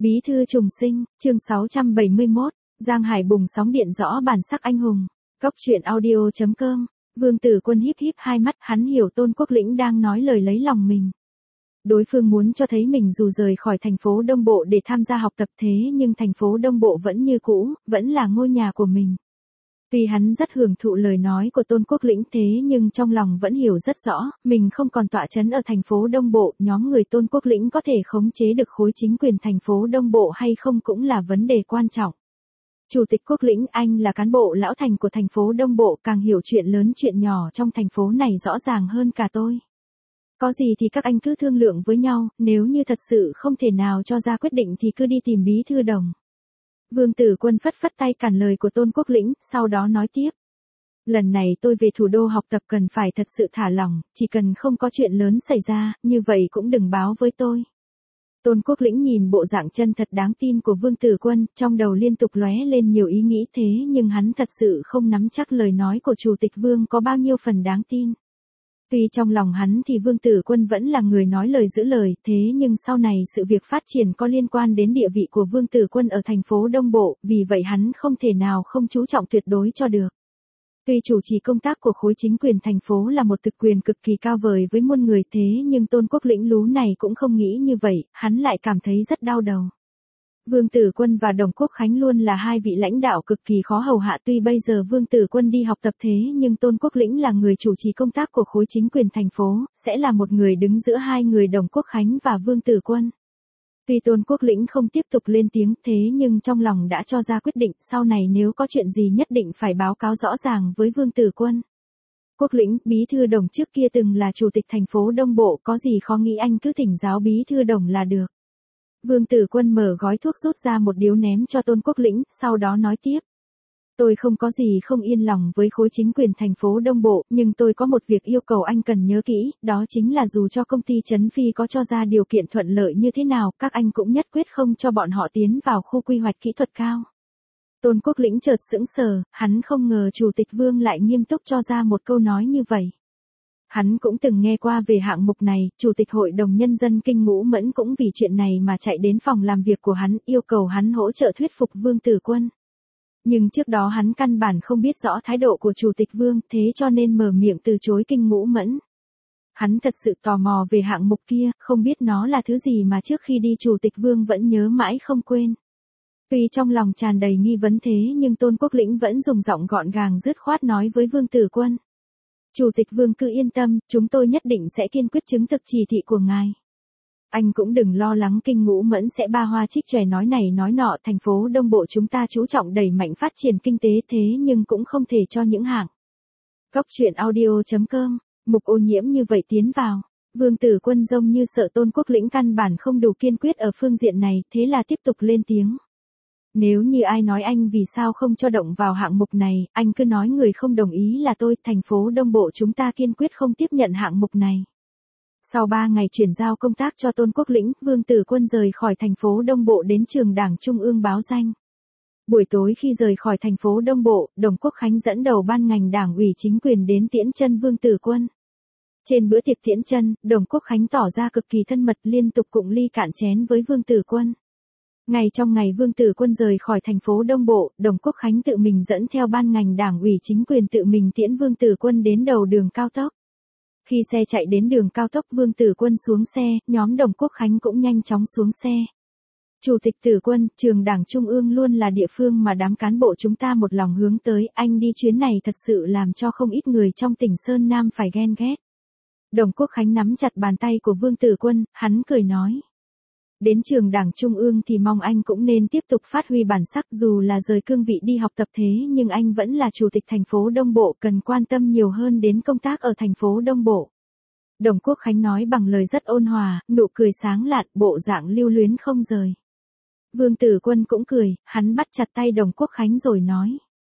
Bí thư trùng sinh, chương 671, Giang Hải bùng sóng điện rõ bản sắc anh hùng. Cốc truyện audio.com, Vương Tử Quân híp híp hai mắt, hắn hiểu Tôn Quốc Lĩnh đang nói lời lấy lòng mình. Đối phương muốn cho thấy mình dù rời khỏi thành phố Đông Bộ để tham gia học tập thế nhưng thành phố Đông Bộ vẫn như cũ, vẫn là ngôi nhà của mình. Tuy hắn rất hưởng thụ lời nói của Tôn Quốc Lĩnh thế nhưng trong lòng vẫn hiểu rất rõ, mình không còn tọa trấn ở thành phố Đông Bộ, nhóm người Tôn Quốc Lĩnh có thể khống chế được khối chính quyền thành phố Đông Bộ hay không cũng là vấn đề quan trọng. Chủ tịch Quốc Lĩnh, anh là cán bộ lão thành của thành phố Đông Bộ, càng hiểu chuyện lớn chuyện nhỏ trong thành phố này rõ ràng hơn cả tôi. Có gì thì các anh cứ thương lượng với nhau, nếu như thật sự không thể nào cho ra quyết định thì cứ đi tìm Bí thư Đồng. Vương Tử Quân phất phất tay cản lời của Tôn Quốc Lĩnh, sau đó nói tiếp. Lần này tôi về thủ đô học tập cần phải thật sự thả lỏng, chỉ cần không có chuyện lớn xảy ra, như vậy cũng đừng báo với tôi. Tôn Quốc Lĩnh nhìn bộ dạng chân thật đáng tin của Vương Tử Quân, trong đầu liên tục lóe lên nhiều ý nghĩ thế nhưng hắn thật sự không nắm chắc lời nói của Chủ tịch Vương có bao nhiêu phần đáng tin. Tuy trong lòng hắn thì Vương Tử Quân vẫn là người nói lời giữ lời, thế nhưng sau này sự việc phát triển có liên quan đến địa vị của Vương Tử Quân ở thành phố Đông Bộ, vì vậy hắn không thể nào không chú trọng tuyệt đối cho được. Tuy chủ trì công tác của khối chính quyền thành phố là một thực quyền cực kỳ cao vời với muôn người thế nhưng Tôn Quốc Lĩnh lú này cũng không nghĩ như vậy, hắn lại cảm thấy rất đau đầu. Vương Tử Quân và Đồng Quốc Khánh luôn là hai vị lãnh đạo cực kỳ khó hầu hạ, tuy bây giờ Vương Tử Quân đi học tập thế nhưng Tôn Quốc Lĩnh là người chủ trì công tác của khối chính quyền thành phố, sẽ là một người đứng giữa hai người Đồng Quốc Khánh và Vương Tử Quân. Tuy Tôn Quốc Lĩnh không tiếp tục lên tiếng thế nhưng trong lòng đã cho ra quyết định sau này nếu có chuyện gì nhất định phải báo cáo rõ ràng với Vương Tử Quân. Quốc Lĩnh, Bí thư Đồng trước kia từng là chủ tịch thành phố Đông Bộ, có gì khó nghĩ anh cứ thỉnh giáo Bí thư Đồng là được. Vương Tử Quân mở gói thuốc rút ra một điếu ném cho Tôn Quốc Lĩnh, sau đó nói tiếp. Tôi không có gì không yên lòng với khối chính quyền thành phố Đông Bộ, nhưng tôi có một việc yêu cầu anh cần nhớ kỹ, đó chính là dù cho công ty Trấn Phi có cho ra điều kiện thuận lợi như thế nào, các anh cũng nhất quyết không cho bọn họ tiến vào khu quy hoạch kỹ thuật cao. Tôn Quốc Lĩnh chợt sững sờ, hắn không ngờ Chủ tịch Vương lại nghiêm túc cho ra một câu nói như vậy. Hắn cũng từng nghe qua về hạng mục này, Chủ tịch Hội đồng Nhân dân Kinh Ngũ Mẫn cũng vì chuyện này mà chạy đến phòng làm việc của hắn, yêu cầu hắn hỗ trợ thuyết phục Vương Tử Quân. Nhưng trước đó hắn căn bản không biết rõ thái độ của Chủ tịch Vương, thế cho nên mở miệng từ chối Kinh Ngũ Mẫn. Hắn thật sự tò mò về hạng mục kia, không biết nó là thứ gì mà trước khi đi Chủ tịch Vương vẫn nhớ mãi không quên. Tuy trong lòng tràn đầy nghi vấn thế nhưng Tôn Quốc Lĩnh vẫn dùng giọng gọn gàng dứt khoát nói với Vương Tử Quân. Chủ tịch Vương cứ yên tâm, chúng tôi nhất định sẽ kiên quyết chứng thực chỉ thị của ngài. Anh cũng đừng lo lắng Kinh Ngũ Mẫn sẽ ba hoa trích chòe nói này nói nọ, thành phố Đông Bộ chúng ta chú trọng đẩy mạnh phát triển kinh tế thế nhưng cũng không thể cho những hạng. Cốc truyện audio.com, mục ô nhiễm như vậy tiến vào. Vương Tử Quân giống như sợ Tôn Quốc Lĩnh căn bản không đủ kiên quyết ở phương diện này, thế là tiếp tục lên tiếng. Nếu như ai nói anh vì sao không cho động vào hạng mục này, anh cứ nói người không đồng ý là tôi, thành phố Đông Bộ chúng ta kiên quyết không tiếp nhận hạng mục này. Sau 3 ngày chuyển giao công tác cho Tôn Quốc Lĩnh, Vương Tử Quân rời khỏi thành phố Đông Bộ đến trường Đảng Trung ương báo danh. Buổi tối khi rời khỏi thành phố Đông Bộ, Đồng Quốc Khánh dẫn đầu ban ngành đảng ủy chính quyền đến tiễn chân Vương Tử Quân. Trên bữa tiệc tiễn chân, Đồng Quốc Khánh tỏ ra cực kỳ thân mật liên tục cụng ly cạn chén với Vương Tử Quân. Ngay trong ngày Vương Tử Quân rời khỏi thành phố Đông Bộ, Đồng Quốc Khánh tự mình dẫn theo ban ngành đảng ủy chính quyền tự mình tiễn Vương Tử Quân đến đầu đường cao tốc. Khi xe chạy đến đường cao tốc Vương Tử Quân xuống xe, nhóm Đồng Quốc Khánh cũng nhanh chóng xuống xe. Chủ tịch Tử Quân, trường Đảng Trung ương luôn là địa phương mà đám cán bộ chúng ta một lòng hướng tới, anh đi chuyến này thật sự làm cho không ít người trong tỉnh Sơn Nam phải ghen ghét. Đồng Quốc Khánh nắm chặt bàn tay của Vương Tử Quân, hắn cười nói. Đến trường Đảng Trung ương thì mong anh cũng nên tiếp tục phát huy bản sắc dù là rời cương vị đi học tập thế nhưng anh vẫn là chủ tịch thành phố Đông Bộ cần quan tâm nhiều hơn đến công tác ở thành phố Đông Bộ. Đồng Quốc Khánh nói bằng lời rất ôn hòa, nụ cười sáng lạn, bộ dạng lưu luyến không rời. Vương Tử Quân cũng cười, hắn bắt chặt tay Đồng Quốc Khánh rồi nói.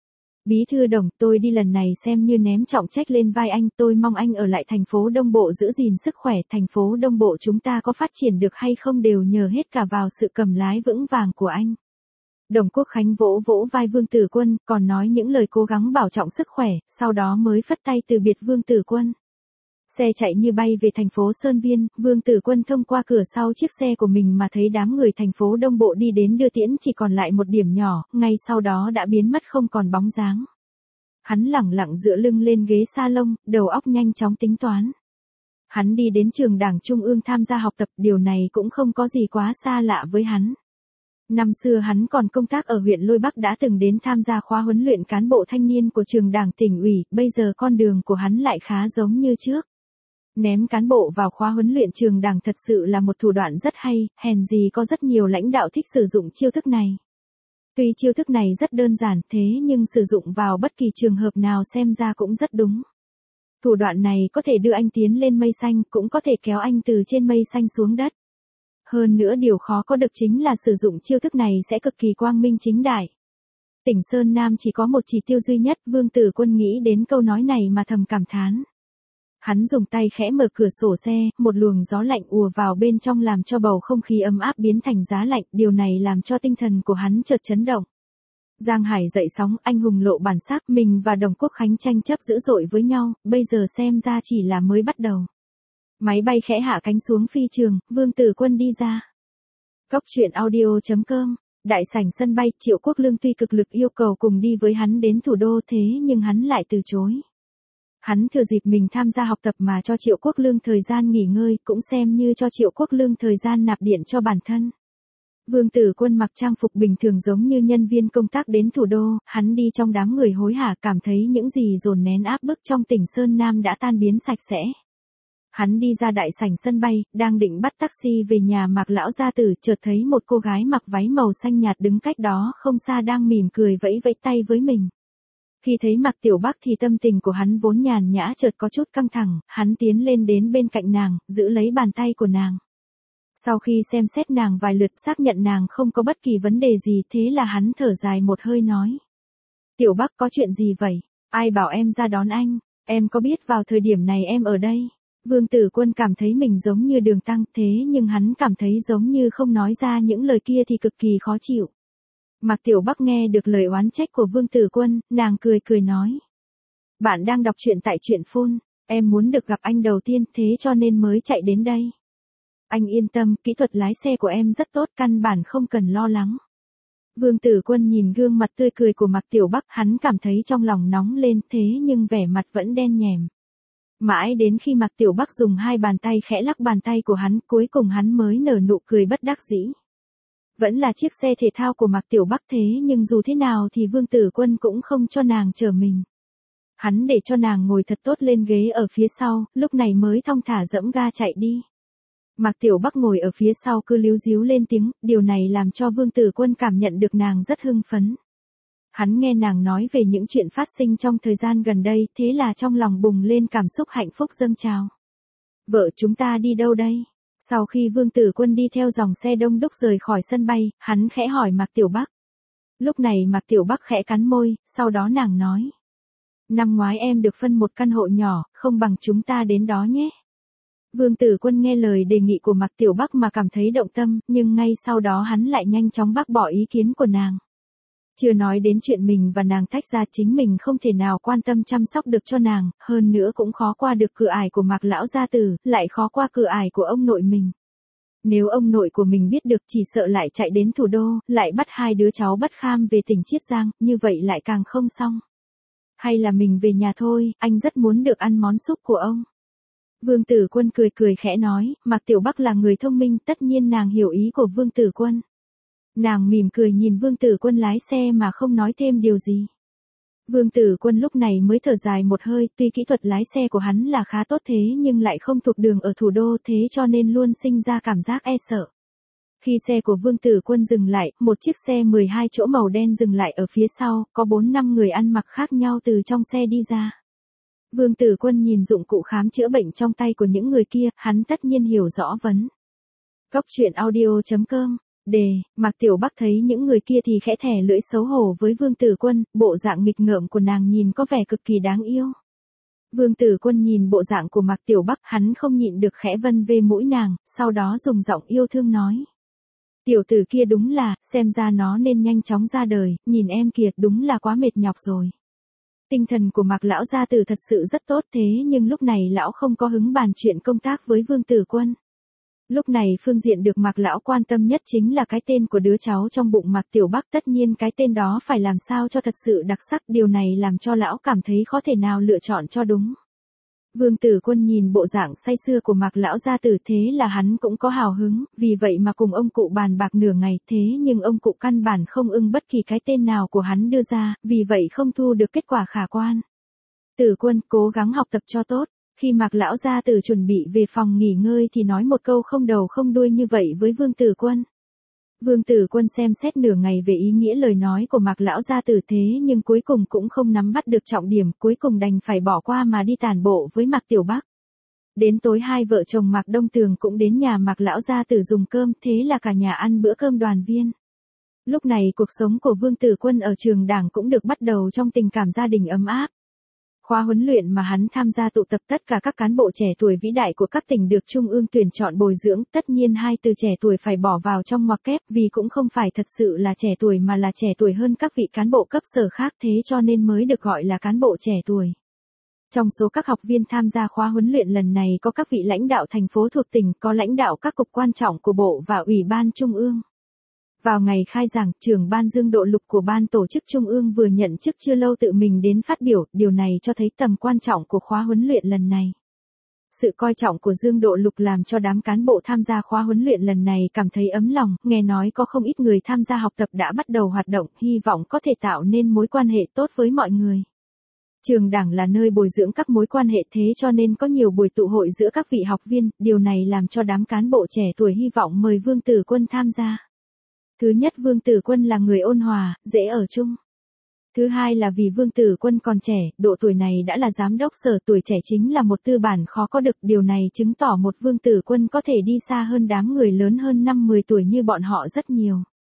Bí thư Đồng, tôi đi lần này xem như ném trọng trách lên vai anh, tôi mong anh ở lại thành phố Đông Bộ giữ gìn sức khỏe, thành phố Đông Bộ chúng ta có phát triển được hay không đều nhờ hết cả vào sự cầm lái vững vàng của anh. Đồng Quốc Khánh vỗ vỗ vai Vương Tử Quân, còn nói những lời cố gắng bảo trọng sức khỏe, sau đó mới phất tay từ biệt Vương Tử Quân. Xe chạy như bay về thành phố Sơn Viên, Vương Tử Quân thông qua cửa sau chiếc xe của mình mà thấy đám người thành phố Đông Bộ đi đến đưa tiễn chỉ còn lại một điểm nhỏ, ngay sau đó đã biến mất không còn bóng dáng. Hắn lẳng lặng dựa lưng lên ghế salon, đầu óc nhanh chóng tính toán. Hắn đi đến trường Đảng Trung ương tham gia học tập, điều này cũng không có gì quá xa lạ với hắn. Năm xưa hắn còn công tác ở huyện Lôi Bắc đã từng đến tham gia khóa huấn luyện cán bộ thanh niên của trường Đảng tỉnh ủy, bây giờ con đường của hắn lại khá giống như trước. Ném cán bộ vào khóa huấn luyện trường Đảng thật sự là một thủ đoạn rất hay, hèn gì có rất nhiều lãnh đạo thích sử dụng chiêu thức này. Tuy chiêu thức này rất đơn giản thế nhưng sử dụng vào bất kỳ trường hợp nào xem ra cũng rất đúng. Thủ đoạn này có thể đưa anh tiến lên mây xanh, cũng có thể kéo anh từ trên mây xanh xuống đất. Hơn nữa điều khó có được chính là sử dụng chiêu thức này sẽ cực kỳ quang minh chính đại. Tỉnh Sơn Nam chỉ có một chỉ tiêu duy nhất, Vương Tử Quân nghĩ đến câu nói này mà thầm cảm thán. Hắn dùng tay khẽ mở cửa sổ xe, một luồng gió lạnh ùa vào bên trong làm cho bầu không khí ấm áp biến thành giá lạnh, điều này làm cho tinh thần của hắn chợt chấn động. Giang Hải dậy sóng, anh hùng lộ bản sắc, mình và Đồng Quốc Khánh tranh chấp dữ dội với nhau, bây giờ xem ra chỉ là mới bắt đầu. Máy bay khẽ hạ cánh xuống phi trường, Vương Tử Quân đi ra. Cóc truyện audio.com, đại sảnh sân bay, Triệu Quốc Lương tuy cực lực yêu cầu cùng đi với hắn đến thủ đô thế nhưng hắn lại từ chối. Hắn thừa dịp mình tham gia học tập mà cho Triệu Quốc Lương thời gian nghỉ ngơi, cũng xem như cho Triệu Quốc Lương thời gian nạp điện cho bản thân. Vương Tử Quân mặc trang phục bình thường giống như nhân viên công tác đến thủ đô, hắn đi trong đám người hối hả cảm thấy những gì dồn nén áp bức trong tỉnh Sơn Nam đã tan biến sạch sẽ. Hắn đi ra đại sảnh sân bay, đang định bắt taxi về nhà Mạc lão gia tử, chợt thấy một cô gái mặc váy màu xanh nhạt đứng cách đó không xa đang mỉm cười vẫy vẫy tay với mình. Khi thấy Mạc Tiểu Bắc thì tâm tình của hắn vốn nhàn nhã chợt có chút căng thẳng, hắn tiến lên đến bên cạnh nàng, giữ lấy bàn tay của nàng. Sau khi xem xét nàng vài lượt xác nhận nàng không có bất kỳ vấn đề gì thế là hắn thở dài một hơi nói. Tiểu Bắc có chuyện gì vậy? Ai bảo em ra đón anh? Em có biết vào thời điểm này em ở đây? Vương Tử Quân cảm thấy mình giống như Đường Tăng thế nhưng hắn cảm thấy giống như không nói ra những lời kia thì cực kỳ khó chịu. Mạc Tiểu Bắc nghe được lời oán trách của Vương Tử Quân, nàng cười cười nói. Bạn đang đọc truyện tại truyện phun, em muốn được gặp anh đầu tiên thế cho nên mới chạy đến đây. Anh yên tâm, kỹ thuật lái xe của em rất tốt, căn bản không cần lo lắng. Vương Tử Quân nhìn gương mặt tươi cười của Mạc Tiểu Bắc, hắn cảm thấy trong lòng nóng lên thế nhưng vẻ mặt vẫn đen nhèm. Mãi đến khi Mạc Tiểu Bắc dùng hai bàn tay khẽ lắc bàn tay của hắn, cuối cùng hắn mới nở nụ cười bất đắc dĩ. Vẫn là chiếc xe thể thao của Mạc Tiểu Bắc thế nhưng dù thế nào thì Vương Tử Quân cũng không cho nàng chở mình. Hắn để cho nàng ngồi thật tốt lên ghế ở phía sau, lúc này mới thong thả dẫm ga chạy đi. Mạc Tiểu Bắc ngồi ở phía sau cứ líu díu lên tiếng, điều này làm cho Vương Tử Quân cảm nhận được nàng rất hưng phấn. Hắn nghe nàng nói về những chuyện phát sinh trong thời gian gần đây, thế là trong lòng bùng lên cảm xúc hạnh phúc dâng trào. Vợ chúng ta đi đâu đây? Sau khi Vương Tử Quân đi theo dòng xe đông đúc rời khỏi sân bay, hắn khẽ hỏi Mạc Tiểu Bắc. Lúc này Mạc Tiểu Bắc khẽ cắn môi, sau đó nàng nói. Năm ngoái em được phân một căn hộ nhỏ, không bằng chúng ta đến đó nhé. Vương Tử Quân nghe lời đề nghị của Mạc Tiểu Bắc mà cảm thấy động tâm, nhưng ngay sau đó hắn lại nhanh chóng bác bỏ ý kiến của nàng. Chưa nói đến chuyện mình và nàng tách ra, chính mình không thể nào quan tâm chăm sóc được cho nàng, hơn nữa cũng khó qua được cửa ải của Mạc lão gia tử, lại khó qua cửa ải của ông nội mình. Nếu ông nội của mình biết được chỉ sợ lại chạy đến thủ đô, lại bắt hai đứa cháu bất kham về tỉnh Chiết Giang, như vậy lại càng không xong. Hay là mình về nhà thôi, anh rất muốn được ăn món súp của ông. Vương Tử Quân cười cười khẽ nói, Mạc Tiểu Bắc là người thông minh, tất nhiên nàng hiểu ý của Vương Tử Quân. Nàng mỉm cười nhìn Vương Tử Quân lái xe mà không nói thêm điều gì. Vương Tử Quân lúc này mới thở dài một hơi, tuy kỹ thuật lái xe của hắn là khá tốt thế nhưng lại không thuộc đường ở thủ đô thế cho nên luôn sinh ra cảm giác e sợ. Khi xe của Vương Tử Quân dừng lại, một chiếc xe 12 chỗ màu đen dừng lại ở phía sau, có 4-5 người ăn mặc khác nhau từ trong xe đi ra. Vương Tử Quân nhìn dụng cụ khám chữa bệnh trong tay của những người kia, hắn tất nhiên hiểu rõ vấn. Cóc truyện audio.com, đề, Mạc Tiểu Bắc thấy những người kia thì khẽ thẻ lưỡi xấu hổ với Vương Tử Quân, bộ dạng nghịch ngợm của nàng nhìn có vẻ cực kỳ đáng yêu. Vương Tử Quân nhìn bộ dạng của Mạc Tiểu Bắc, hắn không nhịn được khẽ vân về mũi nàng, sau đó dùng giọng yêu thương nói. Tiểu tử kia đúng là, xem ra nó nên nhanh chóng ra đời, nhìn em kìa, đúng là quá mệt nhọc rồi. Tinh thần của Mạc lão gia tử thật sự rất tốt, thế nhưng lúc này lão không có hứng bàn chuyện công tác với Vương Tử Quân. Lúc này phương diện được Mạc lão quan tâm nhất chính là cái tên của đứa cháu trong bụng Mạc Tiểu Bắc, tất nhiên cái tên đó phải làm sao cho thật sự đặc sắc, điều này làm cho lão cảm thấy khó thể nào lựa chọn cho đúng. Vương Tử Quân nhìn bộ dạng say sưa của Mạc lão gia tử, thế là hắn cũng có hào hứng, vì vậy mà cùng ông cụ bàn bạc nửa ngày, thế nhưng ông cụ căn bản không ưng bất kỳ cái tên nào của hắn đưa ra, vì vậy không thu được kết quả khả quan. Tử Quân, cố gắng học tập cho tốt. Khi Mạc lão gia tử chuẩn bị về phòng nghỉ ngơi thì nói một câu không đầu không đuôi như vậy với Vương Tử Quân. Vương Tử Quân xem xét nửa ngày về ý nghĩa lời nói của Mạc lão gia tử, thế nhưng cuối cùng cũng không nắm bắt được trọng điểm, cuối cùng đành phải bỏ qua mà đi tản bộ với Mạc Tiểu Bắc. Đến tối hai vợ chồng Mạc Đông Tường cũng đến nhà Mạc lão gia tử dùng cơm, thế là cả nhà ăn bữa cơm đoàn viên. Lúc này cuộc sống của Vương Tử Quân ở trường đảng cũng được bắt đầu trong tình cảm gia đình ấm áp. Khóa huấn luyện mà hắn tham gia tụ tập tất cả các cán bộ trẻ tuổi vĩ đại của các tỉnh được Trung ương tuyển chọn bồi dưỡng, tất nhiên hai từ trẻ tuổi phải bỏ vào trong ngoặc kép, vì cũng không phải thật sự là trẻ tuổi mà là trẻ tuổi hơn các vị cán bộ cấp sở khác, thế cho nên mới được gọi là cán bộ trẻ tuổi. Trong số các học viên tham gia khóa huấn luyện lần này có các vị lãnh đạo thành phố thuộc tỉnh, có lãnh đạo các cục quan trọng của Bộ và Ủy ban Trung ương. Vào ngày khai giảng, trưởng ban Dương Độ Lục của ban tổ chức Trung ương vừa nhận chức chưa lâu tự mình đến phát biểu, điều này cho thấy tầm quan trọng của khóa huấn luyện lần này. Sự coi trọng của Dương Độ Lục làm cho đám cán bộ tham gia khóa huấn luyện lần này cảm thấy ấm lòng, nghe nói có không ít người tham gia học tập đã bắt đầu hoạt động, hy vọng có thể tạo nên mối quan hệ tốt với mọi người. Trường đảng là nơi bồi dưỡng các mối quan hệ, thế cho nên có nhiều buổi tụ hội giữa các vị học viên, điều này làm cho đám cán bộ trẻ tuổi hy vọng mời Vương Tử Quân tham gia. Thứ nhất, Vương Tử Quân là người ôn hòa, dễ ở chung. Thứ hai là vì Vương Tử Quân còn trẻ, độ tuổi này đã là giám đốc sở, tuổi trẻ chính là một tư bản khó có được, điều này chứng tỏ một Vương Tử Quân có thể đi xa hơn đám người lớn hơn 5-10 tuổi như bọn họ rất nhiều.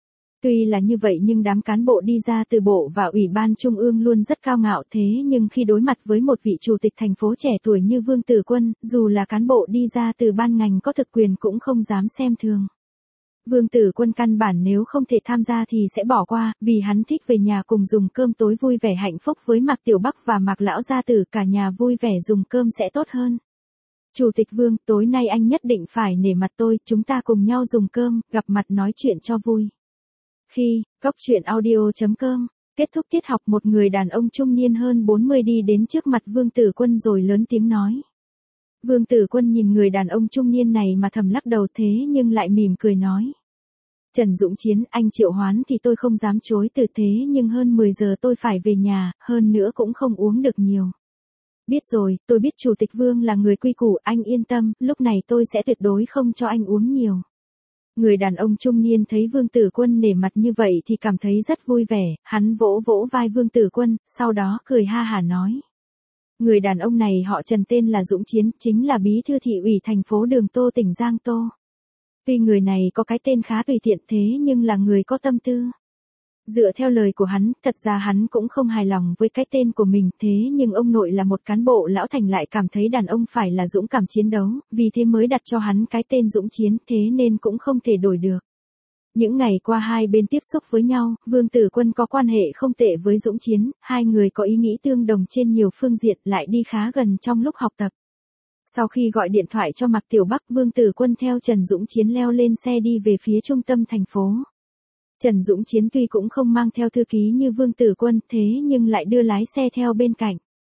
Tuy là như vậy nhưng đám cán bộ đi ra từ Bộ và Ủy ban Trung ương luôn rất cao ngạo, thế nhưng khi đối mặt với một vị chủ tịch thành phố trẻ tuổi như Vương Tử Quân, dù là cán bộ đi ra từ ban ngành có thực quyền cũng không dám xem thường. Vương Tử Quân căn bản nếu không thể tham gia thì sẽ bỏ qua, vì hắn thích về nhà cùng dùng cơm tối vui vẻ hạnh phúc với Mạc Tiểu Bắc và Mạc lão gia tử, cả nhà vui vẻ dùng cơm sẽ tốt hơn. Chủ tịch Vương, tối nay anh nhất định phải nể mặt tôi, chúng ta cùng nhau dùng cơm, gặp mặt nói chuyện cho vui. Khi, goctruyện.audio.com, kết thúc tiết học, một người đàn ông trung niên hơn 40 đi đến trước mặt Vương Tử Quân rồi lớn tiếng nói. Vương Tử Quân nhìn người đàn ông trung niên này mà thầm lắc đầu, thế nhưng lại mỉm cười nói. Trần Dũng Chiến, anh triệu hoán thì tôi không dám chối từ, thế nhưng hơn 10 giờ tôi phải về nhà, hơn nữa cũng không uống được nhiều. Biết rồi, tôi biết Chủ tịch Vương là người quy củ, anh yên tâm, lúc này tôi sẽ tuyệt đối không cho anh uống nhiều. Người đàn ông trung niên thấy Vương Tử Quân nể mặt như vậy thì cảm thấy rất vui vẻ, hắn vỗ vỗ vai Vương Tử Quân, sau đó cười ha hả nói. Người đàn ông này họ Trần, tên là Dũng Chiến, chính là bí thư thị ủy thành phố Đường Tô tỉnh Giang Tô. Tuy người này có cái tên khá tùy tiện thế nhưng là người có tâm tư. Dựa theo lời của hắn, thật ra hắn cũng không hài lòng với cái tên của mình, thế nhưng ông nội là một cán bộ lão thành lại cảm thấy đàn ông phải là dũng cảm chiến đấu, vì thế mới đặt cho hắn cái tên Dũng Chiến, thế nên cũng không thể đổi được. Những ngày qua hai bên tiếp xúc với nhau, Vương Tử Quân có quan hệ không tệ với Dũng Chiến, hai người có ý nghĩ tương đồng trên nhiều phương diện, lại đi khá gần trong lúc học tập. Sau khi gọi điện thoại cho Mạc Tiểu Bắc, Vương Tử Quân theo Trần Dũng Chiến leo lên xe đi về phía trung tâm thành phố. Trần Dũng Chiến tuy cũng không mang theo thư ký như Vương Tử Quân, thế nhưng lại đưa lái xe theo bên cạnh.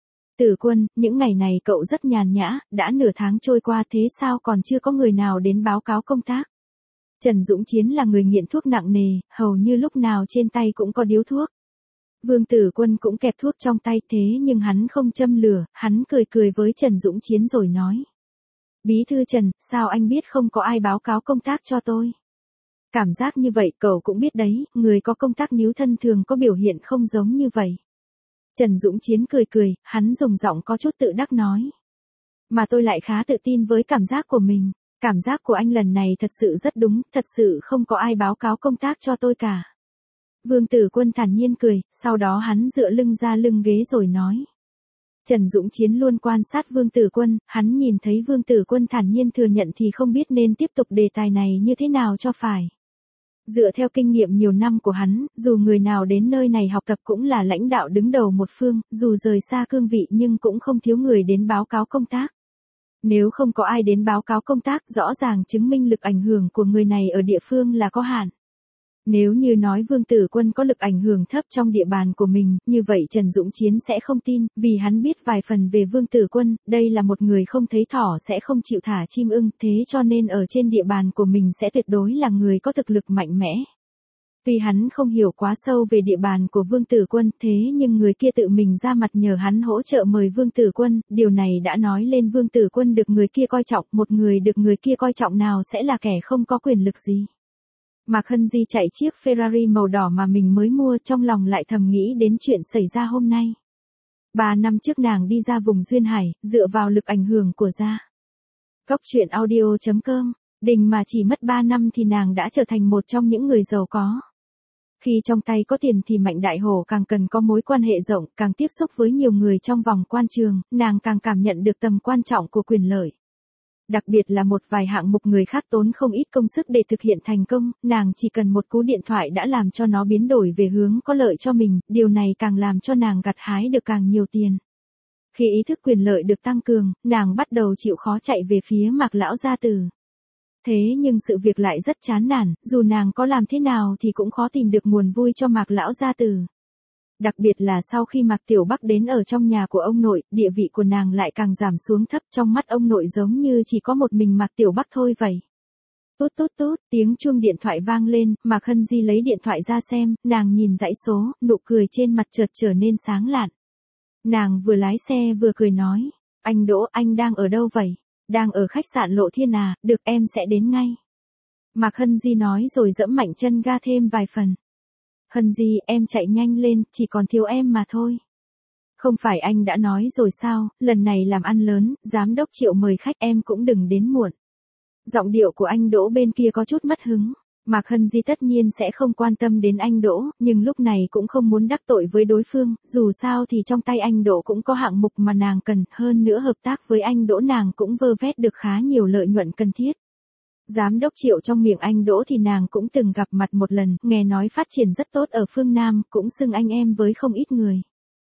Tử Quân, những ngày này cậu rất nhàn nhã, đã nửa tháng trôi qua thế sao còn chưa có người nào đến báo cáo công tác? Trần Dũng Chiến là người nghiện thuốc nặng nề, hầu như lúc nào trên tay cũng có điếu thuốc. Vương Tử Quân cũng kẹp thuốc trong tay, thế nhưng hắn không châm lửa, hắn cười cười với Trần Dũng Chiến rồi nói. Bí thư Trần, sao anh biết không có ai báo cáo công tác cho tôi? Cảm giác như vậy cậu cũng biết đấy, người có công tác níu thân thường có biểu hiện không giống như vậy. Trần Dũng Chiến cười cười, hắn dùng giọng có chút tự đắc nói. Mà tôi lại khá tự tin với cảm giác của mình. Cảm giác của anh lần này thật sự rất đúng, thật sự không có ai báo cáo công tác cho tôi cả. Vương Tử Quân thản nhiên cười, sau đó hắn dựa lưng ra lưng ghế rồi nói. Trần Dũng Chiến luôn quan sát Vương Tử Quân, hắn nhìn thấy Vương Tử Quân thản nhiên thừa nhận thì không biết nên tiếp tục đề tài này như thế nào cho phải. Dựa theo kinh nghiệm nhiều năm của hắn, dù người nào đến nơi này học tập cũng là lãnh đạo đứng đầu một phương, dù rời xa cương vị nhưng cũng không thiếu người đến báo cáo công tác. Nếu không có ai đến báo cáo công tác, rõ ràng chứng minh lực ảnh hưởng của người này ở địa phương là có hạn. Nếu như nói Vương Tử Quân có lực ảnh hưởng thấp trong địa bàn của mình, như vậy Trần Dũng Chiến sẽ không tin, vì hắn biết vài phần về Vương Tử Quân, đây là một người không thấy thỏ sẽ không chịu thả chim ưng, thế cho nên ở trên địa bàn của mình sẽ tuyệt đối là người có thực lực mạnh mẽ. Tuy hắn không hiểu quá sâu về địa bàn của Vương Tử Quân, thế nhưng người kia tự mình ra mặt nhờ hắn hỗ trợ mời Vương Tử Quân, điều này đã nói lên Vương Tử Quân được người kia coi trọng, một người được người kia coi trọng nào sẽ là kẻ không có quyền lực gì. Mạc Hân Di chạy chiếc Ferrari màu đỏ mà mình mới mua, trong lòng lại thầm nghĩ đến chuyện xảy ra hôm nay. 3 năm trước nàng đi ra vùng Duyên Hải, dựa vào lực ảnh hưởng của gia. Cốc truyện audio.com, đình mà chỉ mất 3 năm thì nàng đã trở thành một trong những người giàu có. Khi trong tay có tiền thì Mạnh Đại Hổ càng cần có mối quan hệ rộng, càng tiếp xúc với nhiều người trong vòng quan trường, nàng càng cảm nhận được tầm quan trọng của quyền lợi. Đặc biệt là một vài hạng mục người khác tốn không ít công sức để thực hiện thành công, nàng chỉ cần một cú điện thoại đã làm cho nó biến đổi về hướng có lợi cho mình, điều này càng làm cho nàng gặt hái được càng nhiều tiền. Khi ý thức quyền lợi được tăng cường, nàng bắt đầu chịu khó chạy về phía Mạc lão gia tử. Thế nhưng sự việc lại rất chán nản, dù nàng có làm thế nào thì cũng khó tìm được nguồn vui cho Mạc lão gia tử. Đặc biệt là sau khi Mạc Tiểu Bắc đến ở trong nhà của ông nội, địa vị của nàng lại càng giảm xuống thấp, trong mắt ông nội giống như chỉ có một mình Mạc Tiểu Bắc thôi vậy. Tút tút tút, tiếng chuông điện thoại vang lên, Mạc Hân Di lấy điện thoại ra xem, nàng nhìn dãy số, nụ cười trên mặt chợt trở nên sáng lạn. Nàng vừa lái xe vừa cười nói, anh Đỗ, anh đang ở đâu vậy? Đang ở khách sạn Lộ Thiên à, được em sẽ đến ngay. Mạc Hân Di nói rồi giẫm mạnh chân ga thêm vài phần. Hân Di, em chạy nhanh lên, chỉ còn thiếu em mà thôi. Không phải anh đã nói rồi sao, lần này làm ăn lớn, giám đốc Triệu mời khách, em cũng đừng đến muộn. Giọng điệu của anh Đỗ bên kia có chút mất hứng. Mạc Hân Di tất nhiên sẽ không quan tâm đến anh Đỗ, nhưng lúc này cũng không muốn đắc tội với đối phương, dù sao thì trong tay anh Đỗ cũng có hạng mục mà nàng cần, hơn nữa hợp tác với anh Đỗ nàng cũng vơ vét được khá nhiều lợi nhuận cần thiết. Giám đốc Triệu trong miệng anh Đỗ thì nàng cũng từng gặp mặt một lần, nghe nói phát triển rất tốt ở phương Nam, cũng xưng anh em với không ít người.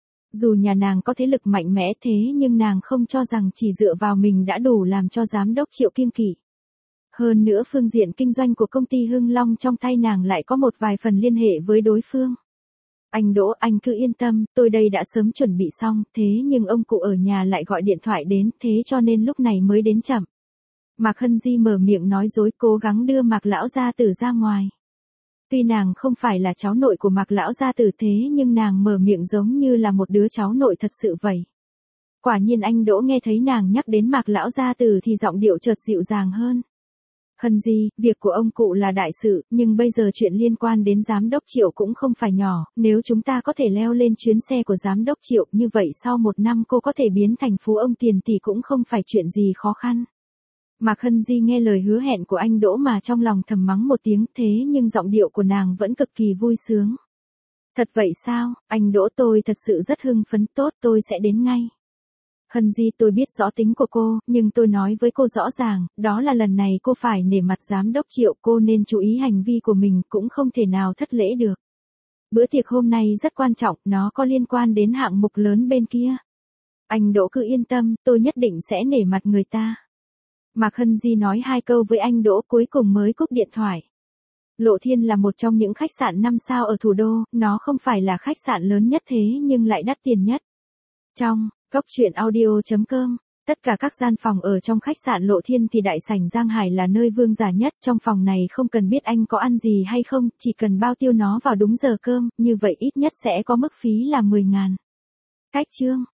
Dù nhà nàng có thế lực mạnh mẽ thế nhưng nàng không cho rằng chỉ dựa vào mình đã đủ làm cho giám đốc Triệu kiêng kỵ. Hơn nữa phương diện kinh doanh của công ty Hưng Long trong tay nàng lại có một vài phần liên hệ với đối phương. Anh Đỗ, anh cứ yên tâm, tôi đây đã sớm chuẩn bị xong, thế nhưng ông cụ ở nhà lại gọi điện thoại đến, thế cho nên lúc này mới đến chậm. Mạc Hân Di mở miệng nói dối, cố gắng đưa Mạc lão gia tử ra ngoài. Tuy nàng không phải là cháu nội của Mạc lão gia tử thế nhưng nàng mở miệng giống như là một đứa cháu nội thật sự vậy. Quả nhiên anh Đỗ nghe thấy nàng nhắc đến Mạc lão gia tử thì giọng điệu chợt dịu dàng hơn. Hân Di, việc của ông cụ là đại sự, nhưng bây giờ chuyện liên quan đến giám đốc Triệu cũng không phải nhỏ, nếu chúng ta có thể leo lên chuyến xe của giám đốc Triệu, như vậy sau 1 năm cô có thể biến thành phú ông tiền tỷ cũng không phải chuyện gì khó khăn. Mạc Hân Di nghe lời hứa hẹn của anh Đỗ mà trong lòng thầm mắng một tiếng, thế nhưng giọng điệu của nàng vẫn cực kỳ vui sướng. Thật vậy sao, anh Đỗ, tôi thật sự rất hưng phấn, tốt, tôi sẽ đến ngay. Hân Di, tôi biết rõ tính của cô, nhưng tôi nói với cô rõ ràng, đó là lần này cô phải nể mặt giám đốc Triệu, cô nên chú ý hành vi của mình, cũng không thể nào thất lễ được. Bữa tiệc hôm nay rất quan trọng, nó có liên quan đến hạng mục lớn bên kia. Anh Đỗ cứ yên tâm, tôi nhất định sẽ nể mặt người ta. Mạc Hân Di nói 2 câu với anh Đỗ cuối cùng mới cúp điện thoại. Lộ Thiên là một trong những khách sạn 5 sao ở thủ đô, nó không phải là khách sạn lớn nhất thế nhưng lại đắt tiền nhất. Trong Cốc truyện audio.com, tất cả các gian phòng ở trong khách sạn Lộ Thiên thì đại sảnh Giang Hải là nơi vương giả nhất, trong phòng này không cần biết anh có ăn gì hay không, chỉ cần bao tiêu nó vào đúng giờ cơm, như vậy ít nhất sẽ có mức phí là 10.000. Cách chương